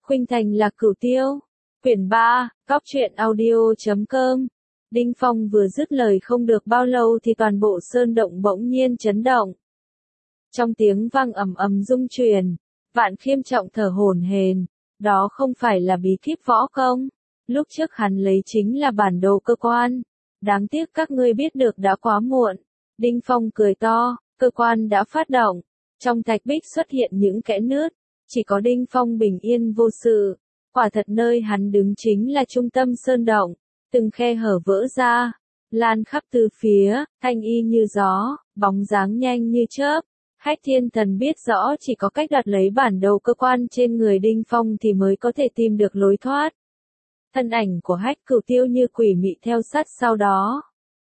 Khuynh Thành Lạc Cửu Tiêu. Quyển 3, Cóc truyện audio.com. Đinh Phong vừa dứt lời không được bao lâu thì toàn bộ sơn động bỗng nhiên chấn động. Trong tiếng vang ầm ầm rung truyền, Vạn Khiêm trọng thở hổn hển, đó không phải là bí kíp võ công, lúc trước hắn lấy chính là bản đồ cơ quan, đáng tiếc các ngươi biết được đã quá muộn. Đinh Phong cười to, cơ quan đã phát động, trong thạch bích xuất hiện những kẽ nứt, chỉ có Đinh Phong bình yên vô sự, quả thật nơi hắn đứng chính là trung tâm sơn động, từng khe hở vỡ ra, lan khắp từ phía, thanh y như gió, bóng dáng nhanh như chớp. Hách Thiên Thần biết rõ chỉ có cách đoạt lấy bản đồ cơ quan trên người Đinh Phong thì mới có thể tìm được lối thoát. Thân ảnh của Hách Cửu Tiêu như quỷ mị theo sát sau đó.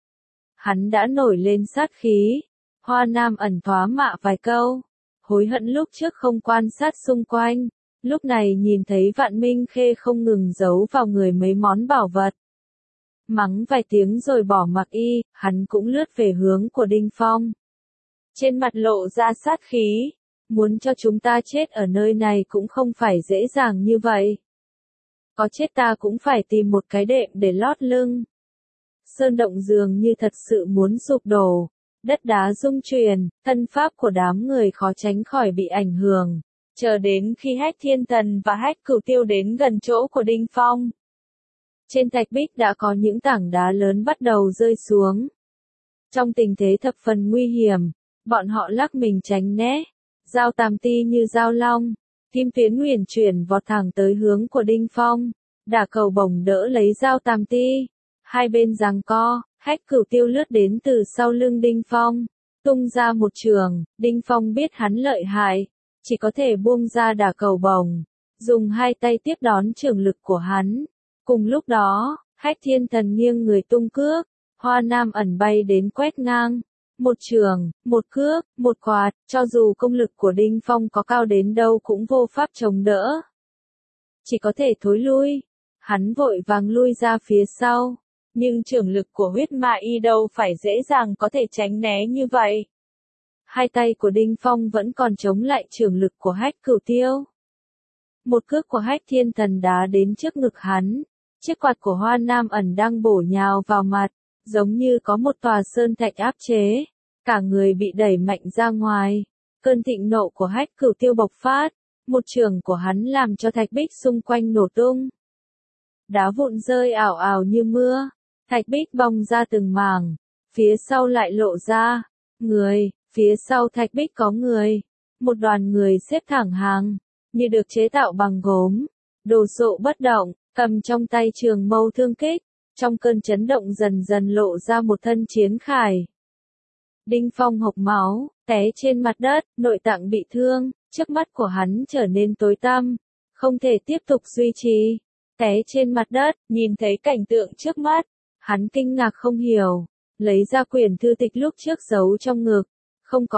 Hắn đã nổi lên sát khí, Hoa Nam ẩn thoá mạ vài câu, hối hận lúc trước không quan sát xung quanh, lúc này nhìn thấy Vạn Minh Khê không ngừng giấu vào người mấy món bảo vật. Mắng vài tiếng rồi bỏ mặc y, hắn cũng lướt về hướng của Đinh Phong. Trên mặt lộ ra sát khí, muốn cho chúng ta chết ở nơi này cũng không phải dễ dàng như vậy. Có chết ta cũng phải tìm một cái đệm để lót lưng. Sơn động dường như thật sự muốn sụp đổ, đất đá rung chuyển, thân pháp của đám người khó tránh khỏi bị ảnh hưởng, chờ đến khi Hách Thiên Thần và Hách Cửu Tiêu đến gần chỗ của Đinh Phong. Trên thạch bích đã có những tảng đá lớn bắt đầu rơi xuống. Trong tình thế thập phần nguy hiểm, bọn họ lắc mình tránh né, dao tam ti như dao long, kim phiến huyền chuyển vọt thẳng tới hướng của Đinh Phong, đả cầu bổng đỡ lấy dao tam ti, hai bên giằng co, Hách Cửu Tiêu lướt đến từ sau lưng Đinh Phong, tung ra một trường, Đinh Phong biết hắn lợi hại, chỉ có thể buông ra đả cầu bổng, dùng hai tay tiếp đón trường lực của hắn. Cùng lúc đó, Hách Thiên Thần nghiêng người tung cước, Hoa Nam ẩn bay đến quét ngang. Một trường, một cước, một quạt, cho dù công lực của Đinh Phong có cao đến đâu cũng vô pháp chống đỡ. Chỉ có thể thối lui. Hắn vội vàng lui ra phía sau. Nhưng trường lực của huyết ma y đâu phải dễ dàng có thể tránh né như vậy. Hai tay của Đinh Phong vẫn còn chống lại trường lực của Hách Cửu Tiêu. Một cước của Hách Thiên Thần đá đến trước ngực hắn. Chiếc quạt của Hoa Nam ẩn đang bổ nhào vào mặt, giống như có một tòa sơn thạch áp chế, cả người bị đẩy mạnh ra ngoài. Cơn thịnh nộ của Hách Cửu Tiêu bộc phát, một trường của hắn làm cho thạch bích xung quanh nổ tung. Đá vụn rơi ảo ảo như mưa, thạch bích bong ra từng mảng, phía sau lại lộ ra người, phía sau thạch bích có người, một đoàn người xếp thẳng hàng, như được chế tạo bằng gốm, đồ sộ bất động, cầm trong tay trường mâu thương kích. Trong cơn chấn động dần dần lộ ra một thân chiến khải. Đinh Phong hộc máu, té trên mặt đất, nội tạng bị thương, trước mắt của hắn trở nên tối tăm, không thể tiếp tục duy trì. Té trên mặt đất, nhìn thấy cảnh tượng trước mắt, hắn kinh ngạc không hiểu, lấy ra quyển thư tịch lúc trước giấu trong ngực. Không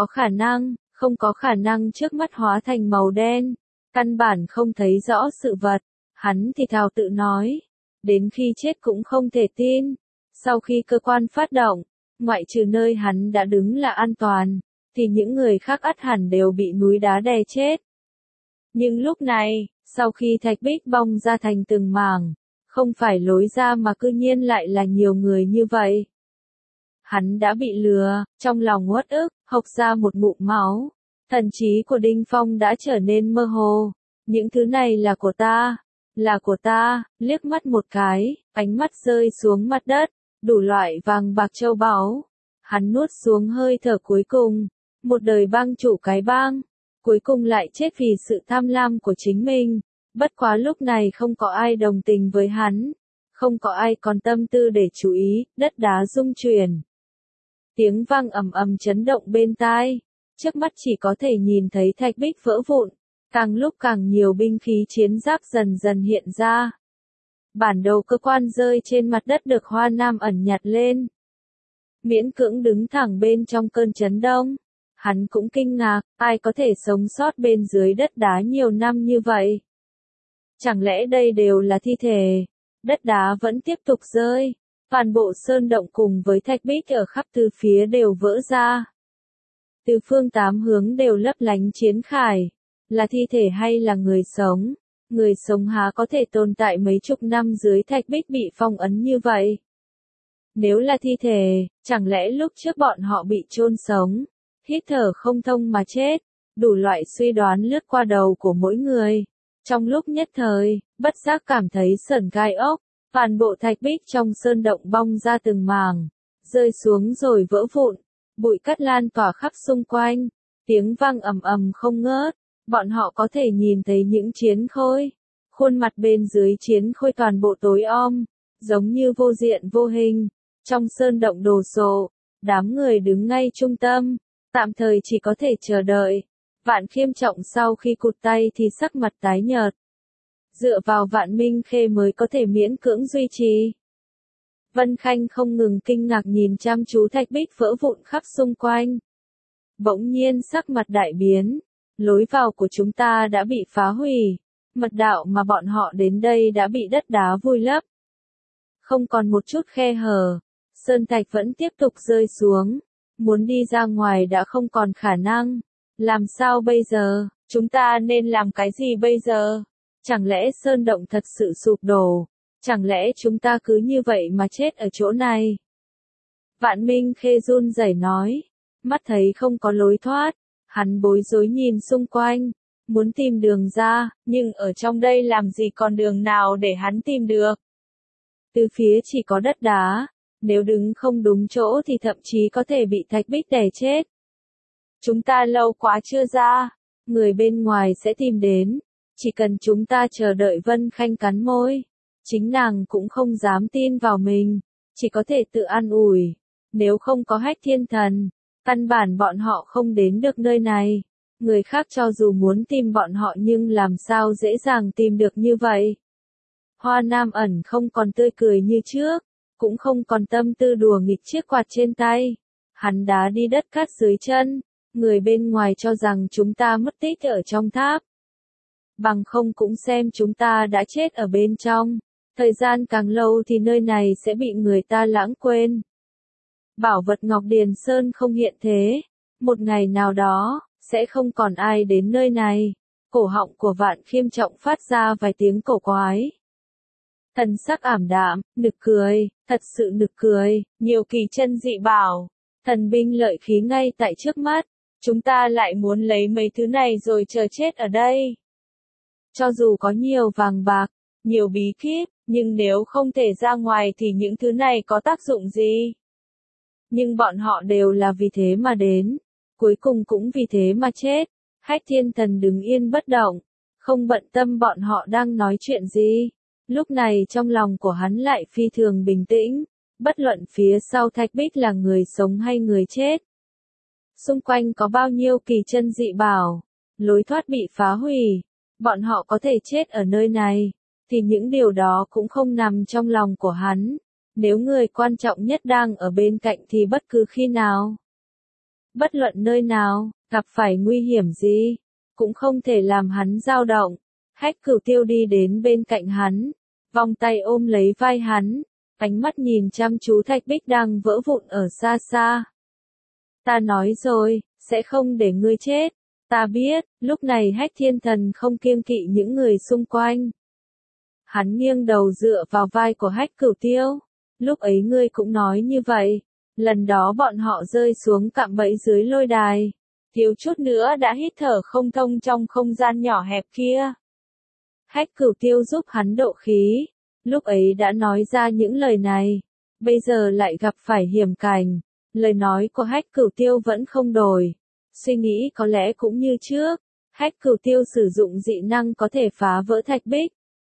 có khả năng trước mắt hóa thành màu đen, căn bản không thấy rõ sự vật, hắn thì thào tự nói. Đến khi chết cũng không thể tin. Sau khi cơ quan phát động, ngoại trừ nơi hắn đã đứng là an toàn, thì những người khác ắt hẳn đều bị núi đá đè chết. Nhưng lúc này, sau khi thạch bích bong ra thành từng mảng, không phải lối ra mà cư nhiên lại là nhiều người như vậy. Hắn đã bị lừa, trong lòng uất ức, hộc ra một ngụm máu. Thần trí của Đinh Phong đã trở nên mơ hồ. Những thứ này là của ta. Là của ta, liếc mắt một cái, ánh mắt rơi xuống mặt đất, đủ loại vàng bạc châu báu. Hắn nuốt xuống hơi thở cuối cùng, một đời bang chủ cái bang, cuối cùng lại chết vì sự tham lam của chính mình. Bất quá lúc này không có ai đồng tình với hắn, không có ai còn tâm tư để chú ý, đất đá rung chuyển. Tiếng vang ầm ầm chấn động bên tai, trước mắt chỉ có thể nhìn thấy thạch bích vỡ vụn. Càng lúc càng nhiều binh khí chiến giáp dần dần hiện ra. Bản đồ cơ quan rơi trên mặt đất được Hoa Nam ẩn nhặt lên. Miễn cưỡng đứng thẳng bên trong cơn chấn động. Hắn cũng kinh ngạc, ai có thể sống sót bên dưới đất đá nhiều năm như vậy. Chẳng lẽ đây đều là thi thể? Đất đá vẫn tiếp tục rơi. Toàn bộ sơn động cùng với thạch bích ở khắp tứ phía đều vỡ ra. Từ phương tám hướng đều lấp lánh chiến khải. Là thi thể hay là người sống? Người sống há có thể tồn tại mấy chục năm dưới thạch bích bị phong ấn như vậy? Nếu là thi thể, chẳng lẽ lúc trước bọn họ bị chôn sống, hít thở không thông mà chết? Đủ loại suy đoán lướt qua đầu của mỗi người. Trong lúc nhất thời, bất giác cảm thấy sởn gai ốc, toàn bộ thạch bích trong sơn động bong ra từng mảng, rơi xuống rồi vỡ vụn, bụi cát lan tỏa khắp xung quanh, tiếng vang ầm ầm không ngớt, bọn họ có thể nhìn thấy những chiến khôi. Khuôn mặt bên dưới chiến khôi toàn bộ tối om, giống như vô diện vô hình, trong sơn động đồ sộ, đám người đứng ngay trung tâm, tạm thời chỉ có thể chờ đợi. Vạn Khiêm Trọng sau khi cụt tay thì sắc mặt tái nhợt. Dựa vào Vạn Minh Khê mới có thể miễn cưỡng duy trì. Vân Khanh không ngừng kinh ngạc nhìn chăm chú thạch bích vỡ vụn khắp xung quanh. Bỗng nhiên sắc mặt đại biến, lối vào của chúng ta đã bị phá hủy, mật đạo mà bọn họ đến đây đã bị đất đá vùi lấp. Không còn một chút khe hở, sơn thạch vẫn tiếp tục rơi xuống, muốn đi ra ngoài đã không còn khả năng. Làm sao bây giờ, chúng ta nên làm cái gì bây giờ? Chẳng lẽ sơn động thật sự sụp đổ? Chẳng lẽ chúng ta cứ như vậy mà chết ở chỗ này? Vạn Minh Khê run rẩy nói, mắt thấy không có lối thoát, hắn bối rối nhìn xung quanh, muốn tìm đường ra, nhưng ở trong đây làm gì còn đường nào để hắn tìm được? Từ phía chỉ có đất đá, nếu đứng không đúng chỗ thì thậm chí có thể bị thạch bích đè chết. Chúng ta lâu quá chưa ra, người bên ngoài sẽ tìm đến, chỉ cần chúng ta chờ đợi. Vân Khanh cắn môi, chính nàng cũng không dám tin vào mình, chỉ có thể tự an ủi, nếu không có Hách Thiên Thần, căn bản bọn họ không đến được nơi này, người khác cho dù muốn tìm bọn họ nhưng làm sao dễ dàng tìm được như vậy. Hoa Nam Ẩn không còn tươi cười như trước, cũng không còn tâm tư đùa nghịch chiếc quạt trên tay, hắn đá đi đất cát dưới chân. Người bên ngoài cho rằng chúng ta mất tích ở trong tháp. Bằng không cũng xem chúng ta đã chết ở bên trong. Thời gian càng lâu thì nơi này sẽ bị người ta lãng quên. Bảo vật Ngọc Điền Sơn không hiện thế. Một ngày nào đó, sẽ không còn ai đến nơi này. Cổ họng của Vạn Khiêm Trọng phát ra vài tiếng cổ quái. Thần sắc ảm đạm, nực cười, thật sự nực cười, nhiều kỳ chân dị bảo. Thần binh lợi khí ngay tại trước mắt. Chúng ta lại muốn lấy mấy thứ này rồi chờ chết ở đây. Cho dù có nhiều vàng bạc, nhiều bí kíp, nhưng nếu không thể ra ngoài thì những thứ này có tác dụng gì? Nhưng bọn họ đều là vì thế mà đến, cuối cùng cũng vì thế mà chết. Hách Thiên Thần đứng yên bất động, không bận tâm bọn họ đang nói chuyện gì. Lúc này trong lòng của hắn lại phi thường bình tĩnh, bất luận phía sau thạch bích là người sống hay người chết. Xung quanh có bao nhiêu kỳ chân dị bảo, lối thoát bị phá hủy, bọn họ có thể chết ở nơi này, thì những điều đó cũng không nằm trong lòng của hắn. Nếu người quan trọng nhất đang ở bên cạnh thì bất cứ khi nào, bất luận nơi nào, gặp phải nguy hiểm gì, cũng không thể làm hắn dao động. Hách Cửu Tiêu đi đến bên cạnh hắn, vòng tay ôm lấy vai hắn, ánh mắt nhìn chăm chú thạch bích đang vỡ vụn ở xa xa. Ta nói rồi, sẽ không để ngươi chết. Ta biết, lúc này Hách Thiên Thần không kiêng kỵ những người xung quanh. Hắn nghiêng đầu dựa vào vai của Hách Cửu Tiêu. Lúc ấy ngươi cũng nói như vậy. Lần đó bọn họ rơi xuống cạm bẫy dưới lôi đài. Thiếu chút nữa đã hít thở không thông trong không gian nhỏ hẹp kia. Hách Cửu Tiêu giúp hắn độ khí. Lúc ấy đã nói ra những lời này. Bây giờ lại gặp phải hiểm cảnh. Lời nói của Hách Cửu Tiêu vẫn không đổi. Suy nghĩ có lẽ cũng như trước. Hách Cửu Tiêu sử dụng dị năng có thể phá vỡ thạch bích,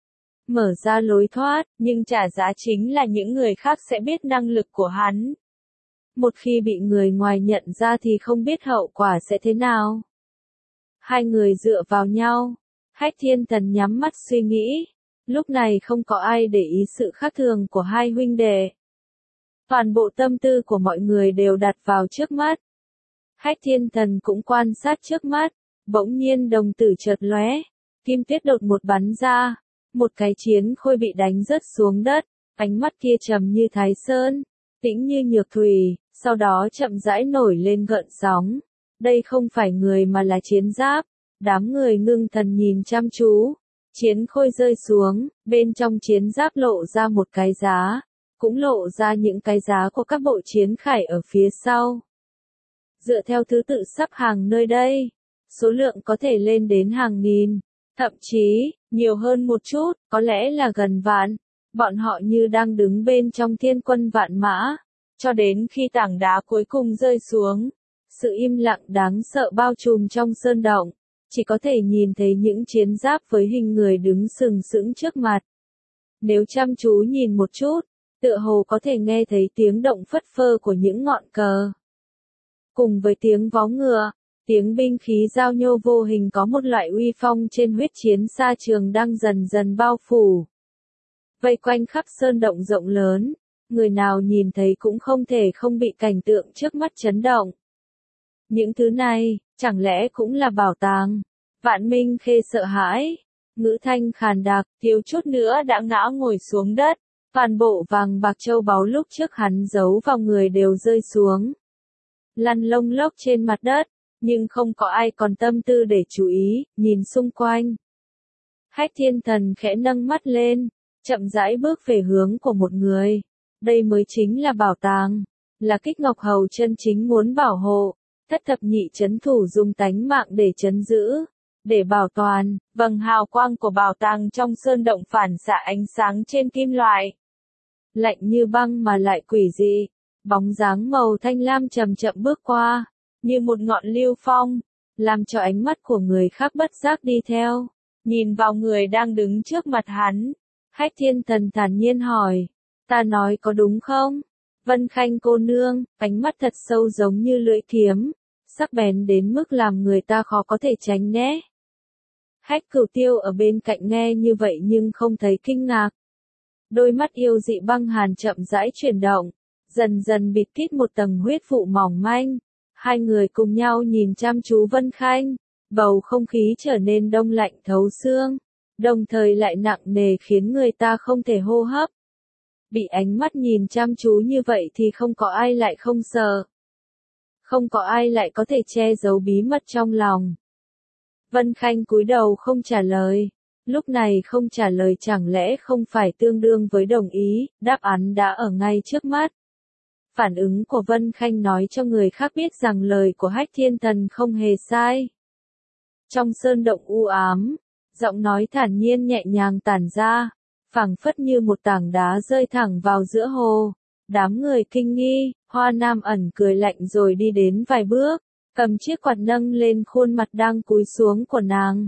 mở ra lối thoát, nhưng trả giá chính là những người khác sẽ biết năng lực của hắn. Một khi bị người ngoài nhận ra thì không biết hậu quả sẽ thế nào. Hai người dựa vào nhau. Hách Thiên Thần nhắm mắt suy nghĩ. Lúc này không có ai để ý sự khác thường của hai huynh đệ. Toàn bộ tâm tư của mọi người đều đặt vào trước mắt. Hách Thiên Thần cũng quan sát trước mắt. Bỗng nhiên đồng tử chợt lóe. Kim tiết đột một bắn ra. Một cái chiến khôi bị đánh rớt xuống đất. Ánh mắt kia trầm như Thái Sơn, tĩnh như nhược thủy, sau đó chậm rãi nổi lên gợn sóng. Đây không phải người mà là chiến giáp. Đám người ngưng thần nhìn chăm chú. Chiến khôi rơi xuống, bên trong chiến giáp lộ ra một cái giá, cũng lộ ra những cái giá của các bộ chiến khải ở phía sau. Dựa theo thứ tự sắp hàng nơi đây, số lượng có thể lên đến hàng nghìn, thậm chí, nhiều hơn một chút, có lẽ là gần vạn. Bọn họ như đang đứng bên trong thiên quân vạn mã, cho đến khi tảng đá cuối cùng rơi xuống. Sự im lặng đáng sợ bao trùm trong sơn động, chỉ có thể nhìn thấy những chiến giáp với hình người đứng sừng sững trước mặt. Nếu chăm chú nhìn một chút, tựa hồ có thể nghe thấy tiếng động phất phơ của những ngọn cờ. Cùng với tiếng vó ngựa, tiếng binh khí giao nhô vô hình có một loại uy phong trên huyết chiến xa trường đang dần dần bao phủ. Vây quanh khắp sơn động rộng lớn, người nào nhìn thấy cũng không thể không bị cảnh tượng trước mắt chấn động. Những thứ này, chẳng lẽ cũng là bảo tàng? Vạn Minh Khê sợ hãi, ngữ thanh khàn đặc, thiếu chút nữa đã ngã ngồi xuống đất. Toàn bộ vàng bạc châu báu lúc trước hắn giấu vào người đều rơi xuống, lăn lông lốc trên mặt đất, nhưng không có ai còn tâm tư để chú ý, nhìn xung quanh. Hách Thiên Thần khẽ nâng mắt lên, chậm rãi bước về hướng của một người. Đây mới chính là bảo tàng, là Kích Ngọc Hầu chân chính muốn bảo hộ. Thất thập nhị trấn thủ dùng tánh mạng để trấn giữ, để bảo toàn. Vầng hào quang của bảo tàng trong sơn động phản xạ ánh sáng trên kim loại, lạnh như băng mà lại quỷ dị. Bóng dáng màu thanh lam chậm chậm bước qua, như một ngọn lưu phong, làm cho ánh mắt của người khác bất giác đi theo. Nhìn vào người đang đứng trước mặt hắn, Hách Thiên Thần thản nhiên hỏi, ta nói có đúng không? Vân Khanh cô nương, ánh mắt thật sâu giống như lưỡi kiếm, sắc bén đến mức làm người ta khó có thể tránh né. Hách Cửu Tiêu ở bên cạnh nghe như vậy nhưng không thấy kinh ngạc. Đôi mắt yêu dị băng hàn chậm rãi chuyển động, dần dần bịt kín một tầng huyết vụ mỏng manh. Hai người cùng nhau nhìn chăm chú Vân Khanh, bầu không khí trở nên đông lạnh thấu xương, đồng thời lại nặng nề khiến người ta không thể hô hấp. Bị ánh mắt nhìn chăm chú như vậy thì không có ai lại không sợ. Không có ai lại có thể che giấu bí mật trong lòng. Vân Khanh cúi đầu không trả lời. Lúc này không trả lời chẳng lẽ không phải tương đương với đồng ý, đáp án đã ở ngay trước mắt. Phản ứng của Vân Khanh nói cho người khác biết rằng lời của Hách Thiên Thần không hề sai. Trong sơn động u ám, giọng nói thản nhiên nhẹ nhàng tản ra, phảng phất như một tảng đá rơi thẳng vào giữa hồ. Đám người kinh nghi, Hoa Nam Ẩn cười lạnh rồi đi đến vài bước, cầm chiếc quạt nâng lên khuôn mặt đang cúi xuống của nàng.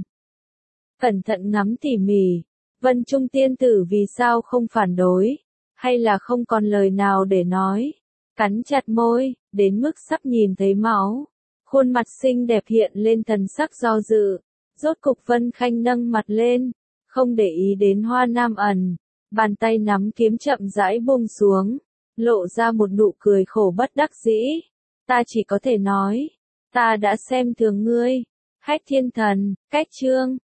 Cẩn thận ngắm tỉ mỉ, Vân Trung tiên tử vì sao không phản đối, hay là không còn lời nào để nói, cắn chặt môi, đến mức sắp nhìn thấy máu. Khuôn mặt xinh đẹp hiện lên thần sắc do dự, rốt cục Vân Khanh nâng mặt lên, không để ý đến Hoa Nam Ẩn, bàn tay nắm kiếm chậm rãi buông xuống, lộ ra một nụ cười khổ bất đắc dĩ. Ta chỉ có thể nói, ta đã xem thường ngươi. Hách Thiên Thần, cách chương